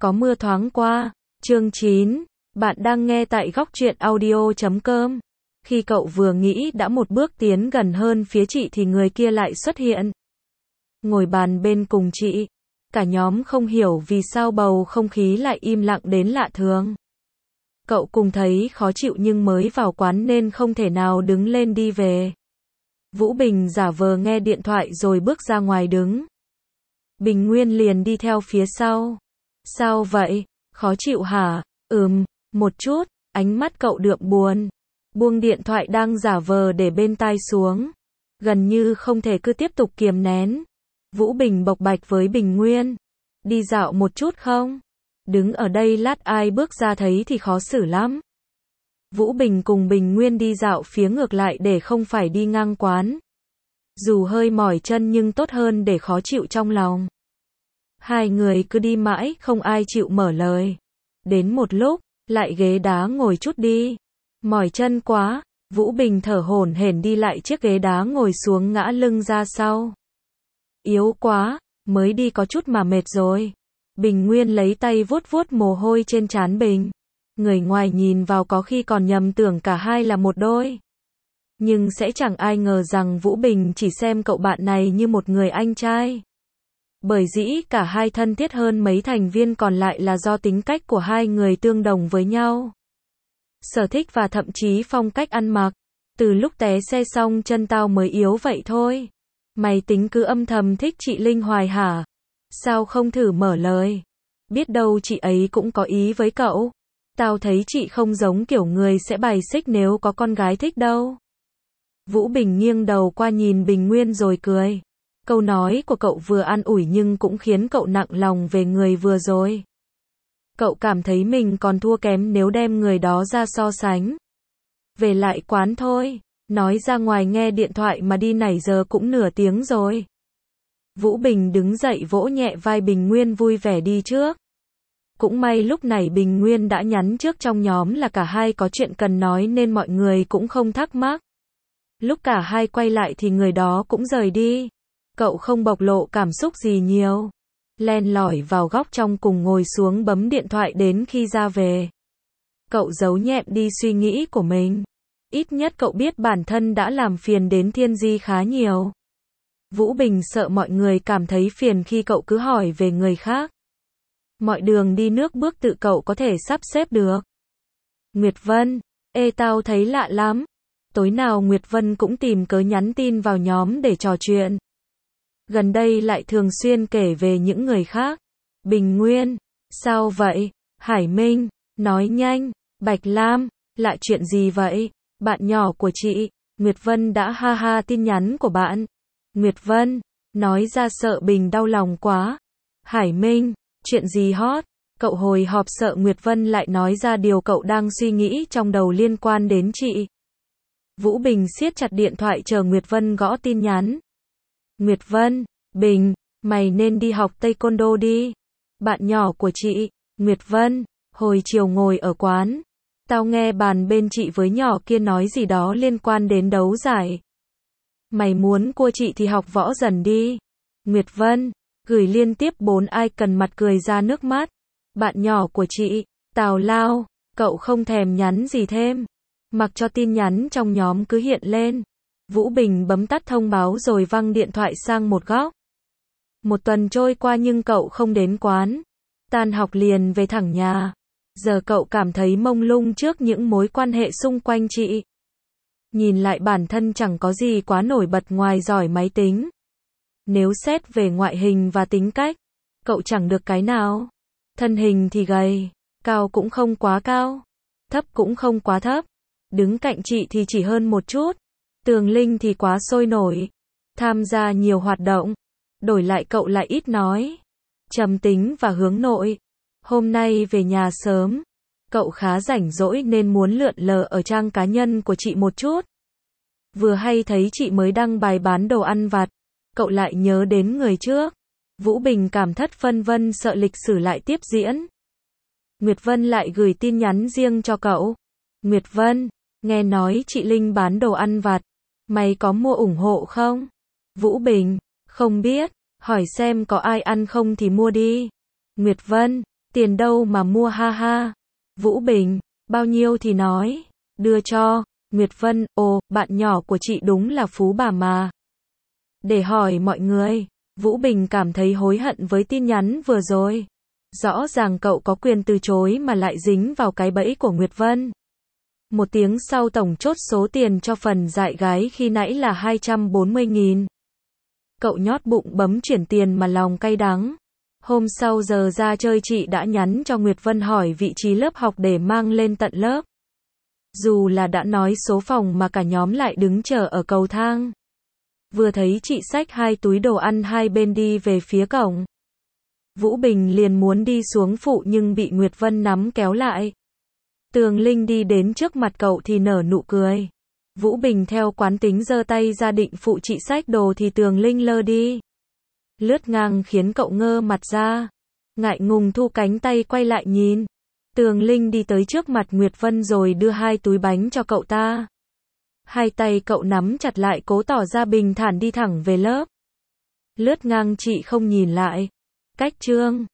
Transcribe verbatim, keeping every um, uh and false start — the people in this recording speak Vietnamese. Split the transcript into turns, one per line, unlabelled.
Có mưa thoáng qua. Chương chín. Bạn đang nghe tại góc truyện audio chấm com. Khi cậu vừa nghĩ đã một bước tiến gần hơn phía chị thì người kia lại xuất hiện. Ngồi bàn bên cùng chị. Cả nhóm không hiểu vì sao bầu không khí lại im lặng đến lạ thường. Cậu cùng thấy khó chịu nhưng mới vào quán nên không thể nào đứng lên đi về. Vũ Bình giả vờ nghe điện thoại rồi bước ra ngoài đứng. Bình Nguyên liền đi theo phía sau. Sao vậy? Khó chịu hả? Ừm, một chút. Ánh mắt cậu đượm buồn. Buông điện thoại đang giả vờ để bên tai xuống. Gần như không thể cứ tiếp tục kiềm nén. Vũ Bình bộc bạch với Bình Nguyên. Đi dạo một chút không? Đứng ở đây lát ai bước ra thấy thì khó xử lắm. Vũ Bình cùng Bình Nguyên đi dạo phía ngược lại để không phải đi ngang quán. Dù hơi mỏi chân nhưng tốt hơn để khó chịu trong lòng. Hai người cứ đi mãi không ai chịu mở lời. Đến một lúc, lại ghế đá ngồi chút đi. Mỏi chân quá, Vũ Bình thở hổn hển đi lại chiếc ghế đá ngồi xuống ngã lưng ra sau. Yếu quá, mới đi có chút mà mệt rồi. Bình Nguyên lấy tay vuốt vuốt mồ hôi trên trán Bình. Người ngoài nhìn vào có khi còn nhầm tưởng cả hai là một đôi. Nhưng sẽ chẳng ai ngờ rằng Vũ Bình chỉ xem cậu bạn này như một người anh trai. Bởi dĩ cả hai thân thiết hơn mấy thành viên còn lại là do tính cách của hai người tương đồng với nhau. Sở thích và thậm chí phong cách ăn mặc. Từ lúc té xe xong chân tao mới yếu vậy thôi. Mày tính cứ âm thầm thích chị Linh hoài hả? Sao không thử mở lời? Biết đâu chị ấy cũng có ý với cậu. Tao thấy chị không giống kiểu người sẽ bày xích nếu có con gái thích đâu. Vũ Bình nghiêng đầu qua nhìn Bình Nguyên rồi cười. Câu nói của cậu vừa an ủi nhưng cũng khiến cậu nặng lòng về người vừa rồi. Cậu cảm thấy mình còn thua kém nếu đem người đó ra so sánh. Về lại quán thôi. Nói ra ngoài nghe điện thoại mà đi nãy giờ cũng nửa tiếng rồi. Vũ Bình đứng dậy vỗ nhẹ vai Bình Nguyên vui vẻ đi trước. Cũng may lúc này Bình Nguyên đã nhắn trước trong nhóm là cả hai có chuyện cần nói nên mọi người cũng không thắc mắc. Lúc cả hai quay lại thì người đó cũng rời đi. Cậu không bộc lộ cảm xúc gì nhiều. Len lỏi vào góc trong cùng ngồi xuống bấm điện thoại đến khi ra về. Cậu giấu nhẹm đi suy nghĩ của mình. Ít nhất cậu biết bản thân đã làm phiền đến Thiên Di khá nhiều. Vũ Bình sợ mọi người cảm thấy phiền khi cậu cứ hỏi về người khác. Mọi đường đi nước bước tự cậu có thể sắp xếp được. Nguyệt Vân, ê tao thấy lạ lắm. Tối nào Nguyệt Vân cũng tìm cớ nhắn tin vào nhóm để trò chuyện. Gần đây lại thường xuyên kể về những người khác. Bình Nguyên, sao vậy? Hải Minh, nói nhanh. Bạch Lam, lại chuyện gì vậy? Bạn nhỏ của chị, Nguyệt Vân đã ha ha tin nhắn của bạn. Nguyệt Vân, nói ra sợ Bình đau lòng quá. Hải Minh, chuyện gì hot? Cậu hồi hộp sợ Nguyệt Vân lại nói ra điều cậu đang suy nghĩ trong đầu liên quan đến chị. Vũ Bình siết chặt điện thoại chờ Nguyệt Vân gõ tin nhắn. Nguyệt Vân, Bình, mày nên đi học taekwondo đi. Bạn nhỏ của chị, Nguyệt Vân, hồi chiều ngồi ở quán. Tao nghe bàn bên chị với nhỏ kia nói gì đó liên quan đến đấu giải. Mày muốn cua chị thì học võ dần đi. Nguyệt Vân, gửi liên tiếp bốn icon mặt cười ra nước mắt. Bạn nhỏ của chị, Tào Lao, cậu không thèm nhắn gì thêm. Mặc cho tin nhắn trong nhóm cứ hiện lên. Vũ Bình bấm tắt thông báo rồi văng điện thoại sang một góc. Một tuần trôi qua nhưng cậu không đến quán. Tan học liền về thẳng nhà. Giờ cậu cảm thấy mông lung trước những mối quan hệ xung quanh chị. Nhìn lại bản thân chẳng có gì quá nổi bật ngoài giỏi máy tính. Nếu xét về ngoại hình và tính cách, cậu chẳng được cái nào. Thân hình thì gầy, cao cũng không quá cao, thấp cũng không quá thấp. Đứng cạnh chị thì chỉ hơn một chút. Tường Linh thì quá sôi nổi, tham gia nhiều hoạt động. Đổi lại cậu lại ít nói, trầm tính và hướng nội. Hôm nay về nhà sớm, cậu khá rảnh rỗi nên muốn lượn lờ ở trang cá nhân của chị một chút. Vừa hay thấy chị mới đăng bài bán đồ ăn vặt, cậu lại nhớ đến người trước. Vũ Bình cảm thất phân vân sợ lịch sử lại tiếp diễn. Nguyệt Vân lại gửi tin nhắn riêng cho cậu. Nguyệt Vân, nghe nói chị Linh bán đồ ăn vặt, mày có mua ủng hộ không? Vũ Bình, không biết, hỏi xem có ai ăn không thì mua đi. Nguyệt Vân, Tiền đâu mà mua ha ha. Vũ Bình, bao nhiêu thì nói, đưa cho. Nguyệt Vân, ồ, bạn nhỏ của chị đúng là phú bà mà. Để hỏi mọi người, Vũ Bình cảm thấy hối hận với tin nhắn vừa rồi. Rõ ràng cậu có quyền từ chối mà lại dính vào cái bẫy của Nguyệt Vân. Một tiếng sau tổng chốt số tiền cho phần dại gái khi nãy là hai trăm bốn mươi nghìn. Cậu nhót bụng bấm chuyển tiền mà lòng cay đắng. Hôm sau giờ ra chơi chị đã nhắn cho Nguyệt Vân hỏi vị trí lớp học để mang lên tận lớp. Dù là đã nói số phòng mà cả nhóm lại đứng chờ ở cầu thang. Vừa thấy chị xách hai túi đồ ăn hai bên đi về phía cổng. Vũ Bình liền muốn đi xuống phụ nhưng bị Nguyệt Vân nắm kéo lại. Tường Linh đi đến trước mặt cậu thì nở nụ cười. Vũ Bình theo quán tính giơ tay ra định phụ chị xách đồ thì Tường Linh lơ đi. Lướt ngang khiến cậu ngơ mặt ra. Ngại ngùng thu cánh tay quay lại nhìn. Tường Linh đi tới trước mặt Nguyệt Vân rồi đưa hai túi bánh cho cậu ta. Hai tay cậu nắm chặt lại cố tỏ ra bình thản đi thẳng về lớp. Lướt ngang chị không nhìn lại. Cách trương.